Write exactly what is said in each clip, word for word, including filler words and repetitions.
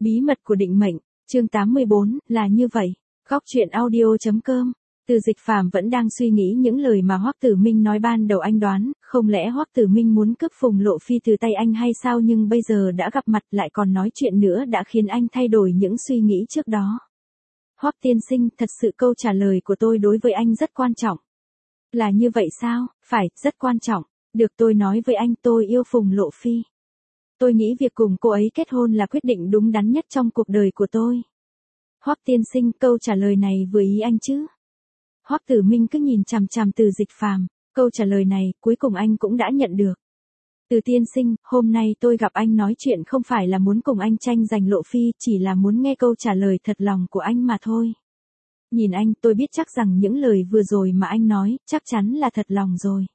Bí mật của định mệnh, chương tám mươi bốn, là như vậy. Góc truyện audio chấm com. Từ Dịch Phàm vẫn đang suy nghĩ những lời mà Hoắc Tử Minh nói ban đầu, anh đoán, không lẽ Hoắc Tử Minh muốn cướp Phùng Lộ Phi từ tay anh hay sao, nhưng bây giờ đã gặp mặt lại còn nói chuyện nữa đã khiến anh thay đổi những suy nghĩ trước đó. Hoắc tiên sinh, thật sự câu trả lời của tôi đối với anh rất quan trọng. Là như vậy sao? Phải, rất quan trọng. Được, tôi nói với anh, tôi yêu Phùng Lộ Phi. Tôi nghĩ việc cùng cô ấy kết hôn là quyết định đúng đắn nhất trong cuộc đời của tôi. Hoắc tiên sinh, câu trả lời này vừa ý anh chứ? Hoắc Tử Minh cứ nhìn chằm chằm Từ Dịch Phàm, câu trả lời này cuối cùng anh cũng đã nhận được. Từ tiên sinh, hôm nay tôi gặp anh nói chuyện không phải là muốn cùng anh tranh giành Lộ Phi, chỉ là muốn nghe câu trả lời thật lòng của anh mà thôi. Nhìn anh, tôi biết chắc rằng những lời vừa rồi mà anh nói, chắc chắn là thật lòng rồi.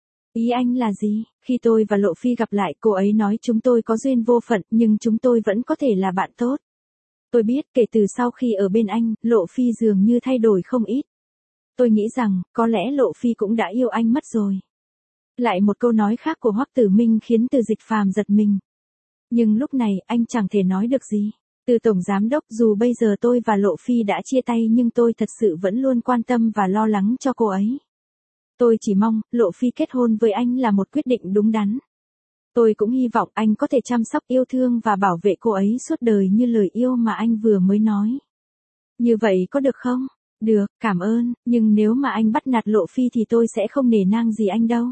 Ý anh là gì? Khi tôi và Lộ Phi gặp lại, cô ấy nói chúng tôi có duyên vô phận, nhưng chúng tôi vẫn có thể là bạn tốt. Tôi biết, kể từ sau khi ở bên anh, Lộ Phi dường như thay đổi không ít. Tôi nghĩ rằng, có lẽ Lộ Phi cũng đã yêu anh mất rồi. Lại một câu nói khác của Hoắc Tử Minh khiến Từ Dịch Phàm giật mình. Nhưng lúc này, anh chẳng thể nói được gì. Từ Tổng Giám Đốc, dù bây giờ tôi và Lộ Phi đã chia tay nhưng tôi thật sự vẫn luôn quan tâm và lo lắng cho cô ấy. Tôi chỉ mong, Lộ Phi kết hôn với anh là một quyết định đúng đắn. Tôi cũng hy vọng anh có thể chăm sóc, yêu thương và bảo vệ cô ấy suốt đời như lời yêu mà anh vừa mới nói. Như vậy có được không? Được, cảm ơn, nhưng nếu mà anh bắt nạt Lộ Phi thì tôi sẽ không nể nang gì anh đâu.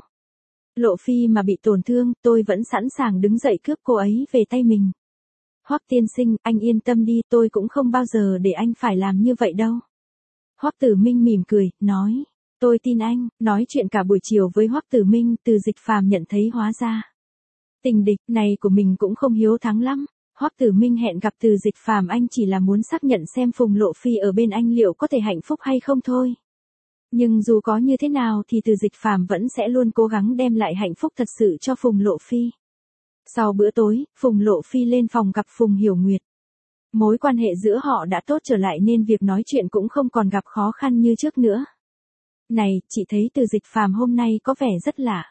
Lộ Phi mà bị tổn thương, tôi vẫn sẵn sàng đứng dậy cướp cô ấy về tay mình. Hoắc tiên sinh, anh yên tâm đi, tôi cũng không bao giờ để anh phải làm như vậy đâu. Hoắc Tử Minh mỉm cười, nói. Tôi tin anh. Nói chuyện cả buổi chiều với Hoắc Tử Minh, Từ Dịch Phàm nhận thấy hóa ra tình địch này của mình cũng không hiếu thắng lắm. Hoắc Tử Minh hẹn gặp Từ Dịch Phàm anh chỉ là muốn xác nhận xem Phùng Lộ Phi ở bên anh liệu có thể hạnh phúc hay không thôi. Nhưng dù có như thế nào thì Từ Dịch Phàm vẫn sẽ luôn cố gắng đem lại hạnh phúc thật sự cho Phùng Lộ Phi. Sau bữa tối, Phùng Lộ Phi lên phòng gặp Phùng Hiểu Nguyệt. Mối quan hệ giữa họ đã tốt trở lại nên việc nói chuyện cũng không còn gặp khó khăn như trước nữa. Này, chị thấy Từ Dịch Phàm hôm nay có vẻ rất lạ.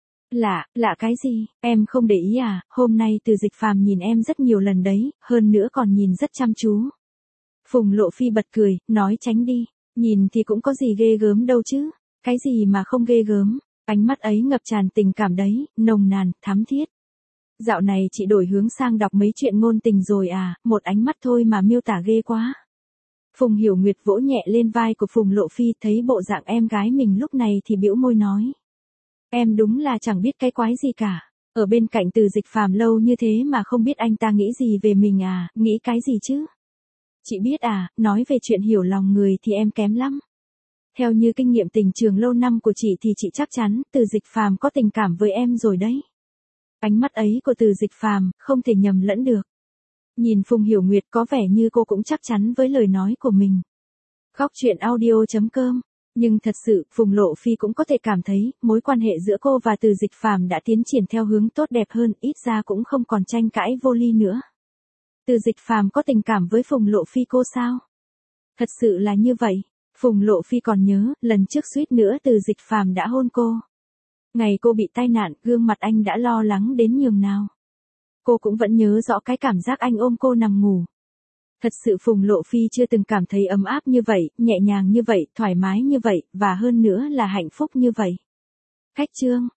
Lạ, lạ cái gì? Em không để ý à? Hôm nay Từ Dịch Phàm nhìn em rất nhiều lần đấy, hơn nữa còn nhìn rất chăm chú. Phùng Lộ Phi bật cười, nói tránh đi. Nhìn thì cũng có gì ghê gớm đâu chứ. Cái gì mà không ghê gớm? Ánh mắt ấy ngập tràn tình cảm đấy, nồng nàn, thắm thiết. Dạo này chị đổi hướng sang đọc mấy chuyện ngôn tình rồi à, một ánh mắt thôi mà miêu tả ghê quá. Phùng Hiểu Nguyệt vỗ nhẹ lên vai của Phùng Lộ Phi, thấy bộ dạng em gái mình lúc này thì bĩu môi nói. Em đúng là chẳng biết cái quái gì cả. Ở bên cạnh Từ Dịch Phàm lâu như thế mà không biết anh ta nghĩ gì về mình à, nghĩ cái gì chứ? Chị biết à, nói về chuyện hiểu lòng người thì em kém lắm. Theo như kinh nghiệm tình trường lâu năm của chị thì chị chắc chắn Từ Dịch Phàm có tình cảm với em rồi đấy. Ánh mắt ấy của Từ Dịch Phàm không thể nhầm lẫn được. Nhìn Phùng Hiểu Nguyệt có vẻ như cô cũng chắc chắn với lời nói của mình. Góc truyện audio chấm com. Nhưng thật sự, Phùng Lộ Phi cũng có thể cảm thấy, mối quan hệ giữa cô và Từ Dịch Phàm đã tiến triển theo hướng tốt đẹp hơn, ít ra cũng không còn tranh cãi vô ly nữa. Từ Dịch Phàm có tình cảm với Phùng Lộ Phi cô sao? Thật sự là như vậy. Phùng Lộ Phi còn nhớ, lần trước suýt nữa Từ Dịch Phàm đã hôn cô. Ngày cô bị tai nạn, gương mặt anh đã lo lắng đến nhường nào. Cô cũng vẫn nhớ rõ cái cảm giác anh ôm cô nằm ngủ. Thật sự Phùng Lộ Phi chưa từng cảm thấy ấm áp như vậy, nhẹ nhàng như vậy, thoải mái như vậy, và hơn nữa là hạnh phúc như vậy. Khách chương.